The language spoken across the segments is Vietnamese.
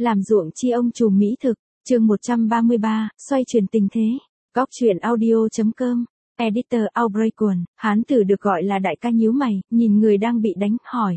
Làm ruộng chi ông trùm mỹ thực, chương 133, xoay chuyển tình thế. Góc truyện audio.com. Editor Outbreak Quần, hán tử được gọi là đại ca nhíu mày, nhìn người đang bị đánh, hỏi.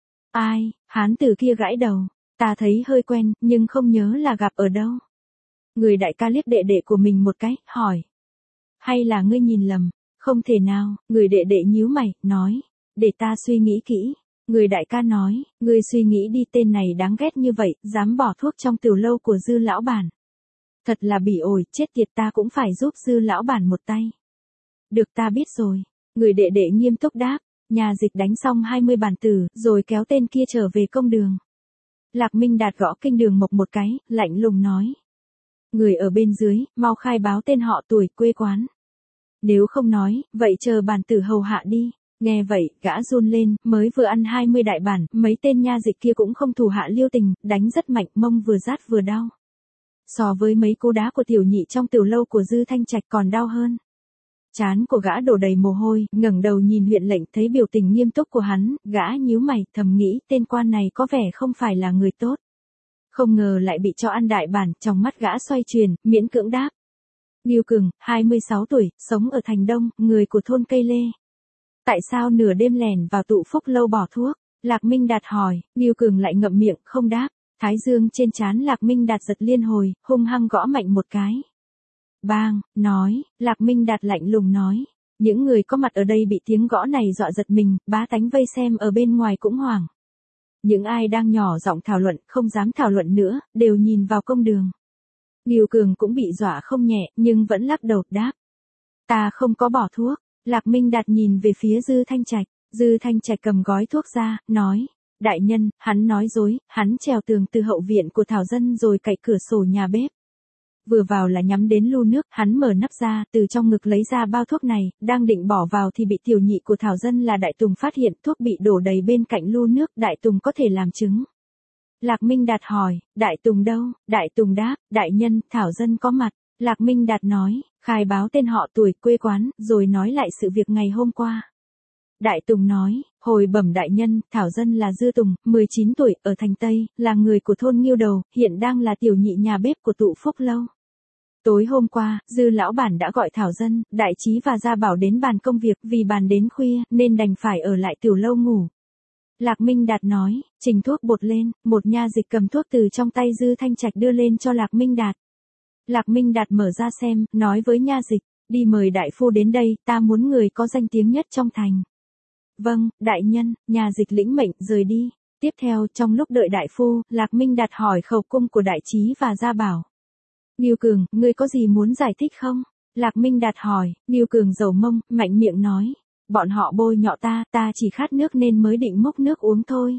Ai? Hán tử kia gãi đầu. Ta thấy hơi quen, nhưng không nhớ là gặp ở đâu. Người đại ca liếc đệ đệ của mình một cái, hỏi. Hay là ngươi nhìn lầm? Không thể nào, người đệ đệ nhíu mày, nói. Để ta suy nghĩ kỹ. Người đại ca nói, ngươi suy nghĩ đi, tên này đáng ghét như vậy, dám bỏ thuốc trong tiểu lâu của Dư lão bản. Thật là bỉ ổi, chết tiệt, ta cũng phải giúp Dư lão bản một tay. Được, ta biết rồi. Người đệ đệ nghiêm túc đáp. Nhà dịch đánh xong 20 bản tử, rồi kéo tên kia trở về công đường. Lạc Minh Đạt gõ kinh đường mộc một cái, lạnh lùng nói. Người ở bên dưới, mau khai báo tên họ, tuổi, quê quán. Nếu không nói, vậy chờ bản tử hầu hạ đi. Nghe vậy, gã run lên, mới vừa ăn 20 đại bản, mấy tên nha dịch kia cũng không thủ hạ lưu tình, đánh rất mạnh, mông vừa rát vừa đau. So với mấy cú đá của tiểu nhị trong tiểu lâu của Dư Thanh Trạch còn đau hơn. Trán của gã đổ đầy mồ hôi, ngẩng đầu nhìn huyện lệnh, thấy biểu tình nghiêm túc của hắn, gã nhíu mày, thầm nghĩ, tên quan này có vẻ không phải là người tốt. Không ngờ lại bị cho ăn đại bản, trong mắt gã xoay chuyển, miễn cưỡng đáp. Ngưu Cường, 26 tuổi, sống ở Thành Đông, người của thôn Cây Lê. Tại sao nửa đêm lẻn vào tụ phúc lâu bỏ thuốc? Lạc Minh Đạt hỏi, Ngưu Cường lại ngậm miệng, không đáp. Thái dương trên trán Lạc Minh Đạt giật liên hồi, hung hăng gõ mạnh một cái. Bang, nói, Lạc Minh Đạt lạnh lùng nói. Những người có mặt ở đây bị tiếng gõ này dọa giật mình, bá tánh vây xem ở bên ngoài cũng hoảng. Những ai đang nhỏ giọng thảo luận, không dám thảo luận nữa, đều nhìn vào công đường. Ngưu Cường cũng bị dọa không nhẹ, nhưng vẫn lắc đầu, đáp. Ta không có bỏ thuốc. Lạc Minh Đạt nhìn về phía Dư Thanh Trạch. Dư Thanh Trạch cầm gói thuốc ra, nói. Đại nhân, hắn nói dối, hắn trèo tường từ hậu viện của Thảo Dân rồi cậy cửa sổ nhà bếp. Vừa vào là nhắm đến lu nước, hắn mở nắp ra, từ trong ngực lấy ra bao thuốc này, đang định bỏ vào thì bị tiểu nhị của Thảo Dân là Đại Tùng phát hiện, thuốc bị đổ đầy bên cạnh lu nước, Đại Tùng có thể làm chứng. Lạc Minh Đạt hỏi, Đại Tùng đâu? Đại Tùng đáp, đại nhân, Thảo Dân có mặt. Lạc Minh Đạt nói, khai báo tên họ, tuổi, quê quán, rồi nói lại sự việc ngày hôm qua. Đại Tùng nói, hồi bẩm đại nhân, Thảo Dân là Dư Tùng, 19 tuổi, ở thành Tây, là người của thôn Nghiêu Đầu, hiện đang là tiểu nhị nhà bếp của tụ phúc lâu. Tối hôm qua, Dư lão bản đã gọi Thảo Dân, Đại Trí và Gia Bảo đến bàn công việc, vì bàn đến khuya, nên đành phải ở lại tiểu lâu ngủ. Lạc Minh Đạt nói, trình thuốc bột lên, một nha dịch cầm thuốc từ trong tay Dư Thanh Trạch đưa lên cho Lạc Minh Đạt. Lạc Minh Đạt mở ra xem, nói với nha dịch, đi mời đại phu đến đây, ta muốn người có danh tiếng nhất trong thành. Vâng, đại nhân, nhà dịch lĩnh mệnh, rời đi. Tiếp theo, trong lúc đợi đại phu, Lạc Minh Đạt hỏi khẩu cung của Đại Trí và Gia Bảo. Ngưu Cường, ngươi có gì muốn giải thích không? Lạc Minh Đạt hỏi, Ngưu Cường rầu mông, mạnh miệng nói. Bọn họ bôi nhọ ta, ta chỉ khát nước nên mới định múc nước uống thôi.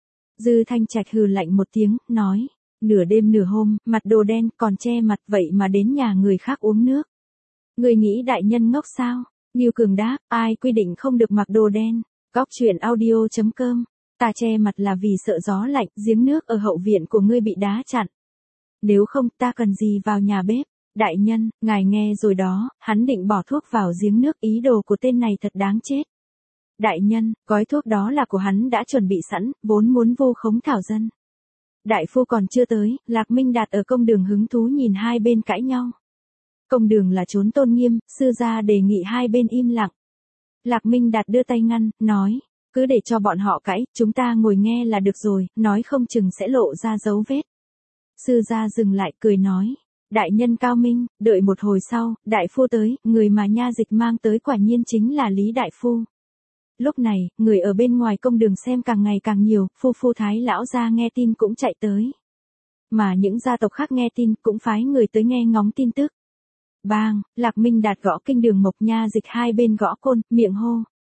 Dư Thanh Trạch hừ lạnh một tiếng, nói. Nửa đêm nửa hôm, mặt đồ đen, còn che mặt, vậy mà đến nhà người khác uống nước. Ngươi nghĩ đại nhân ngốc sao? Ngưu Cường đáp, ai quy định không được mặc đồ đen? Góc truyện audio.com. Ta che mặt là vì sợ gió lạnh, giếng nước ở hậu viện của ngươi bị đá chặn. Nếu không, ta cần gì vào nhà bếp? Đại nhân, ngài nghe rồi đó, hắn định bỏ thuốc vào giếng nước, ý đồ của tên này thật đáng chết. Đại nhân, gói thuốc đó là của hắn đã chuẩn bị sẵn, vốn muốn vu khống Thảo Dân. Đại phu còn chưa tới, Lạc Minh Đạt ở công đường hứng thú nhìn hai bên cãi nhau. Công đường là chốn tôn nghiêm, sư gia đề nghị hai bên im lặng. Lạc Minh Đạt đưa tay ngăn, nói, cứ để cho bọn họ cãi, chúng ta ngồi nghe là được rồi, nói không chừng sẽ lộ ra dấu vết. Sư gia dừng lại, cười nói, đại nhân cao minh. Đợi một hồi sau, đại phu tới, người mà nha dịch mang tới quả nhiên chính là Lý đại phu. Lúc này, người ở bên ngoài công đường xem càng ngày càng nhiều, phu Thái lão gia nghe tin cũng chạy tới. Mà những gia tộc khác nghe tin cũng phái người tới nghe ngóng tin tức. Bang, Lạc Minh Đạt gõ kinh đường mộc, nha dịch hai bên gõ côn, miệng hô.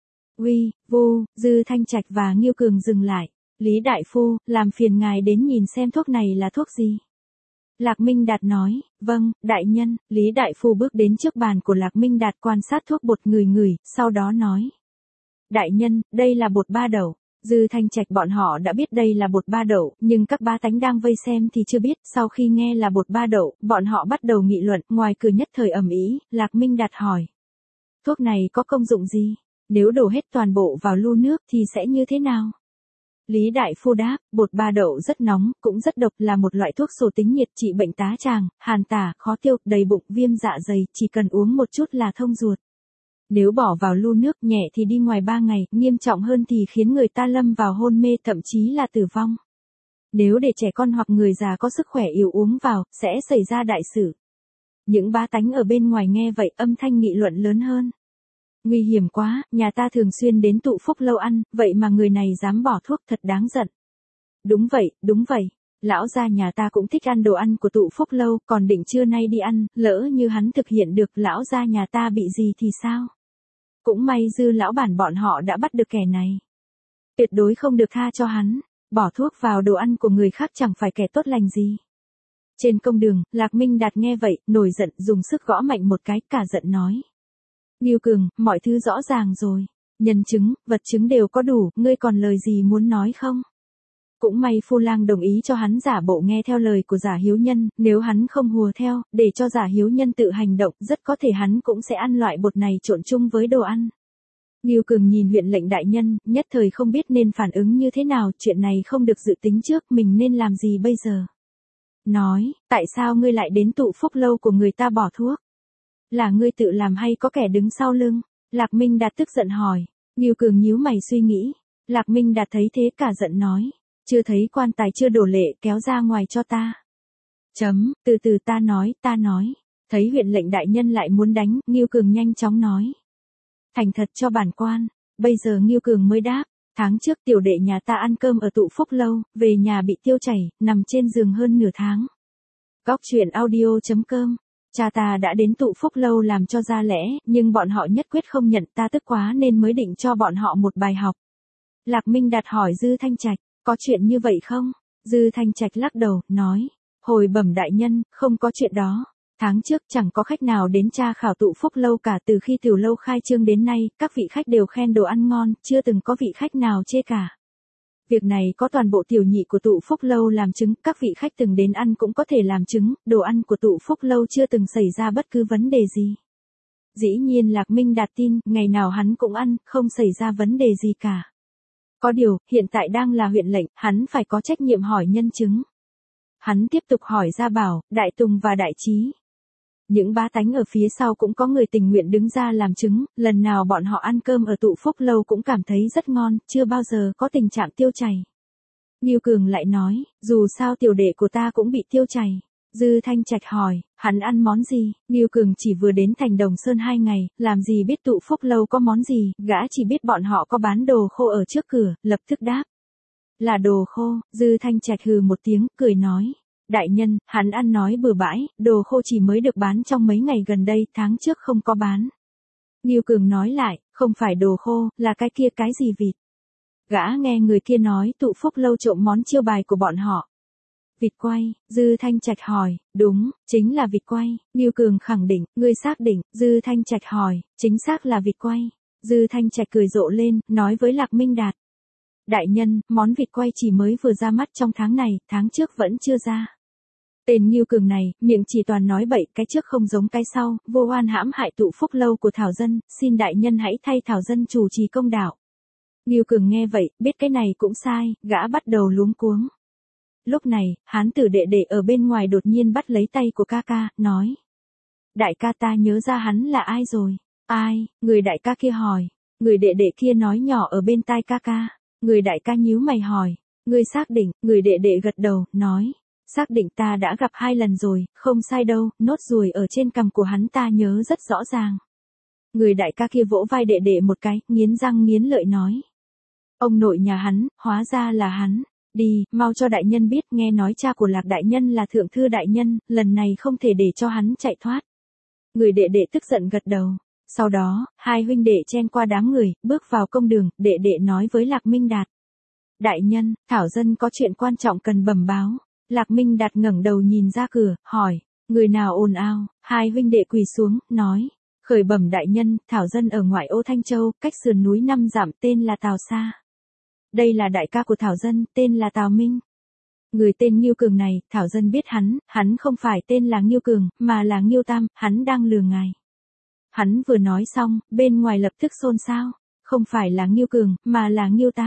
Uy, vu, Dư Thanh Trạch và Ngưu Cường dừng lại. Lý đại phu, làm phiền ngài đến nhìn xem thuốc này là thuốc gì. Lạc Minh Đạt nói, vâng, đại nhân. Lý đại phu bước đến trước bàn của Lạc Minh Đạt, quan sát thuốc bột, ngửi, sau đó nói. Đại nhân, đây là bột ba đậu. Dư Thanh Trạch bọn họ đã biết đây là bột ba đậu, nhưng các bá tánh đang vây xem thì chưa biết. Sau khi nghe là bột ba đậu, bọn họ bắt đầu nghị luận, ngoài cửa nhất thời ầm ĩ. Lạc Minh Đạt hỏi. Thuốc này có công dụng gì? Nếu đổ hết toàn bộ vào lu nước thì sẽ như thế nào? Lý đại phu đáp, bột ba đậu rất nóng, cũng rất độc, là một loại thuốc sổ tính nhiệt, trị bệnh tá tràng, hàn tả, khó tiêu, đầy bụng, viêm dạ dày, chỉ cần uống một chút là thông ruột. Nếu bỏ vào lu nước, nhẹ thì đi ngoài 3 ngày, nghiêm trọng hơn thì khiến người ta lâm vào hôn mê, thậm chí là tử vong. Nếu để trẻ con hoặc người già có sức khỏe yếu uống vào, sẽ xảy ra đại sự. Những bá tánh ở bên ngoài nghe vậy, âm thanh nghị luận lớn hơn. Nguy hiểm quá, nhà ta thường xuyên đến tụ phúc lâu ăn, vậy mà người này dám bỏ thuốc, thật đáng giận. Đúng vậy, lão gia nhà ta cũng thích ăn đồ ăn của tụ phúc lâu, còn định trưa nay đi ăn, lỡ như hắn thực hiện được, lão gia nhà ta bị gì thì sao? Cũng may Dư lão bản bọn họ đã bắt được kẻ này. Tuyệt đối không được tha cho hắn, bỏ thuốc vào đồ ăn của người khác chẳng phải kẻ tốt lành gì. Trên công đường, Lạc Minh Đạt nghe vậy, nổi giận, dùng sức gõ mạnh một cái, cả giận nói. Ngưu Cường, mọi thứ rõ ràng rồi. Nhân chứng, vật chứng đều có đủ, ngươi còn lời gì muốn nói không? Cũng may Phu Lang đồng ý cho hắn giả bộ nghe theo lời của Giả Hiếu Nhân, nếu hắn không hùa theo, để cho Giả Hiếu Nhân tự hành động, rất có thể hắn cũng sẽ ăn loại bột này trộn chung với đồ ăn. Ngưu Cường nhìn huyện lệnh đại nhân, nhất thời không biết nên phản ứng như thế nào, chuyện này không được dự tính trước, mình nên làm gì bây giờ? Nói, tại sao ngươi lại đến tụ phúc lâu của người ta bỏ thuốc? Là ngươi tự làm hay có kẻ đứng sau lưng? Lạc Minh Đạt tức giận hỏi. Ngưu Cường nhíu mày suy nghĩ. Lạc Minh Đạt thấy thế cả giận nói. Chưa thấy quan tài chưa đổ lệ, kéo ra ngoài cho ta. Từ từ ta nói. Thấy huyện lệnh đại nhân lại muốn đánh, Ngưu Cường nhanh chóng nói. Thành thật cho bản quan. Bây giờ Ngưu Cường mới đáp. Tháng trước tiểu đệ nhà ta ăn cơm ở tụ phúc lâu, về nhà bị tiêu chảy, nằm trên giường hơn nửa tháng. Góc truyện audio.com. Cha ta đã đến tụ phúc lâu làm cho ra lẽ, nhưng bọn họ nhất quyết không nhận, ta tức quá nên mới định cho bọn họ một bài học. Lạc Minh Đạt hỏi Dư Thanh Trạch, có chuyện như vậy không? Dư Thanh Trạch lắc đầu, nói, hồi bẩm đại nhân, không có chuyện đó. Tháng trước chẳng có khách nào đến tra khảo tụ phúc lâu cả, từ khi tiểu lâu khai trương đến nay, các vị khách đều khen đồ ăn ngon, chưa từng có vị khách nào chê cả. Việc này có toàn bộ tiểu nhị của tụ phúc lâu làm chứng, các vị khách từng đến ăn cũng có thể làm chứng, đồ ăn của tụ phúc lâu chưa từng xảy ra bất cứ vấn đề gì. Dĩ nhiên Lạc Minh Đạt tin, ngày nào hắn cũng ăn, không xảy ra vấn đề gì cả. Có điều, hiện tại đang là huyện lệnh, hắn phải có trách nhiệm hỏi nhân chứng. Hắn tiếp tục hỏi Gia Bảo, Đại Tùng và Đại Trí. Những bá tánh ở phía sau cũng có người tình nguyện đứng ra làm chứng, lần nào bọn họ ăn cơm ở tụ phúc lâu cũng cảm thấy rất ngon, chưa bao giờ có tình trạng tiêu chảy. Ngưu Cường lại nói, dù sao tiểu đệ của ta cũng bị tiêu chảy. Dư Thanh Trạch hỏi, hắn ăn món gì? Ngưu Cường chỉ vừa đến thành Đồng Sơn 2 ngày, làm gì biết tụ phúc lâu có món gì, gã chỉ biết bọn họ có bán đồ khô ở trước cửa, lập tức đáp. Là đồ khô, Dư Thanh Trạch hừ một tiếng, cười nói. Đại nhân, hắn ăn nói bừa bãi, đồ khô chỉ mới được bán trong mấy ngày gần đây, tháng trước không có bán. Ngưu Cường nói lại, không phải đồ khô, là cái kia cái gì vịt. Gã nghe người kia nói tụ phúc lâu trộm món chiêu bài của bọn họ. Vịt quay, Dư Thanh Trạch hỏi, đúng, chính là vịt quay. Ngưu Cường khẳng định, ngươi xác định, Dư Thanh Trạch hỏi, chính xác là vịt quay. Dư Thanh Trạch cười rộ lên, nói với Lạc Minh Đạt. Đại nhân, món vịt quay chỉ mới vừa ra mắt trong tháng này, tháng trước vẫn chưa ra. Tên Ngưu Cường này, miệng chỉ toàn nói bậy, cái trước không giống cái sau, vô oan hãm hại tụ phúc lâu của Thảo Dân, xin đại nhân hãy thay Thảo Dân chủ trì công đạo. Ngưu Cường nghe vậy, biết cái này cũng sai, gã bắt đầu luống cuống. Lúc này, hán tử đệ đệ ở bên ngoài đột nhiên bắt lấy tay của ca ca, nói. Đại ca ta nhớ ra hắn là ai rồi? Ai? Người đại ca kia hỏi. Người đệ đệ kia nói nhỏ ở bên tai ca ca. Người đại ca nhíu mày hỏi. Ngươi xác định, người đệ đệ gật đầu, nói. Xác định ta đã gặp 2 lần rồi, không sai đâu, nốt ruồi ở trên cằm của hắn ta nhớ rất rõ ràng. Người đại ca kia vỗ vai đệ đệ một cái, nghiến răng nghiến lợi nói. Ông nội nhà hắn, hóa ra là hắn. Đi, mau cho đại nhân biết, nghe nói cha của Lạc đại nhân là thượng thư đại nhân, lần này không thể để cho hắn chạy thoát. Người đệ đệ tức giận gật đầu. Sau đó, 2 huynh đệ chen qua đám người, bước vào công đường, đệ đệ nói với Lạc Minh Đạt. Đại nhân, Thảo Dân có chuyện quan trọng cần bẩm báo. Lạc Minh Đạt ngẩng đầu nhìn ra cửa, hỏi, người nào ồn ào? 2 huynh đệ quỳ xuống, nói, khởi bẩm đại nhân, Thảo Dân ở ngoại ô Thanh Châu, cách sườn núi 5 dặm, tên là Tào Sa. Đây là đại ca của Thảo Dân, tên là Tào Minh. Người tên Ngưu Cường này, Thảo Dân biết hắn không phải tên là Ngưu Cường, mà là Ngưu Tam, hắn đang lừa ngài. Hắn vừa nói xong, bên ngoài lập tức xôn xao, không phải là Ngưu Cường, mà là Ngưu Tam.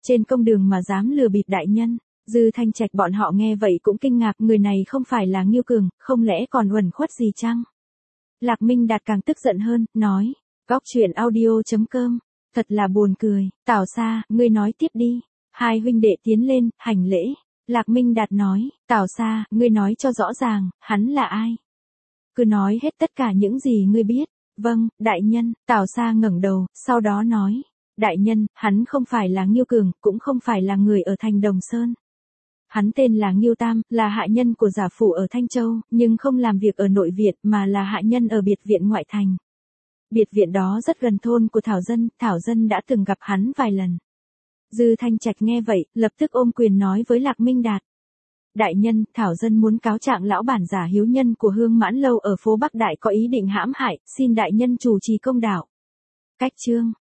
trên công đường mà dám lừa bịp đại nhân. Dư Thanh Trạch bọn họ nghe vậy cũng kinh ngạc, người này không phải là Ngưu Cường, không lẽ còn uẩn khuất gì chăng? Lạc Minh Đạt càng tức giận hơn, nói, Góc Chuyện Audio.com, thật là buồn cười, Tào Sa, ngươi nói tiếp đi. Hai huynh đệ tiến lên, hành lễ. Lạc Minh Đạt nói, Tào Sa, ngươi nói cho rõ ràng, hắn là ai? Cứ nói hết tất cả những gì ngươi biết. Vâng, đại nhân. Tào Sa ngẩng đầu, sau đó nói, đại nhân, hắn không phải là Ngưu Cường, cũng không phải là người ở thành Đồng Sơn. Hắn tên là Ngưu Tam, là hạ nhân của giả phủ ở Thanh Châu, nhưng không làm việc ở nội viện mà là hạ nhân ở biệt viện ngoại thành. Biệt viện đó rất gần thôn của Thảo Dân đã từng gặp hắn vài lần. Dư Thanh Trạch nghe vậy, lập tức ôm quyền nói với Lạc Minh Đạt. Đại nhân, Thảo Dân muốn cáo trạng lão bản giả hiếu nhân của Hương Mãn Lâu ở phố Bắc Đại có ý định hãm hại, xin đại nhân chủ trì công đạo. Cách chương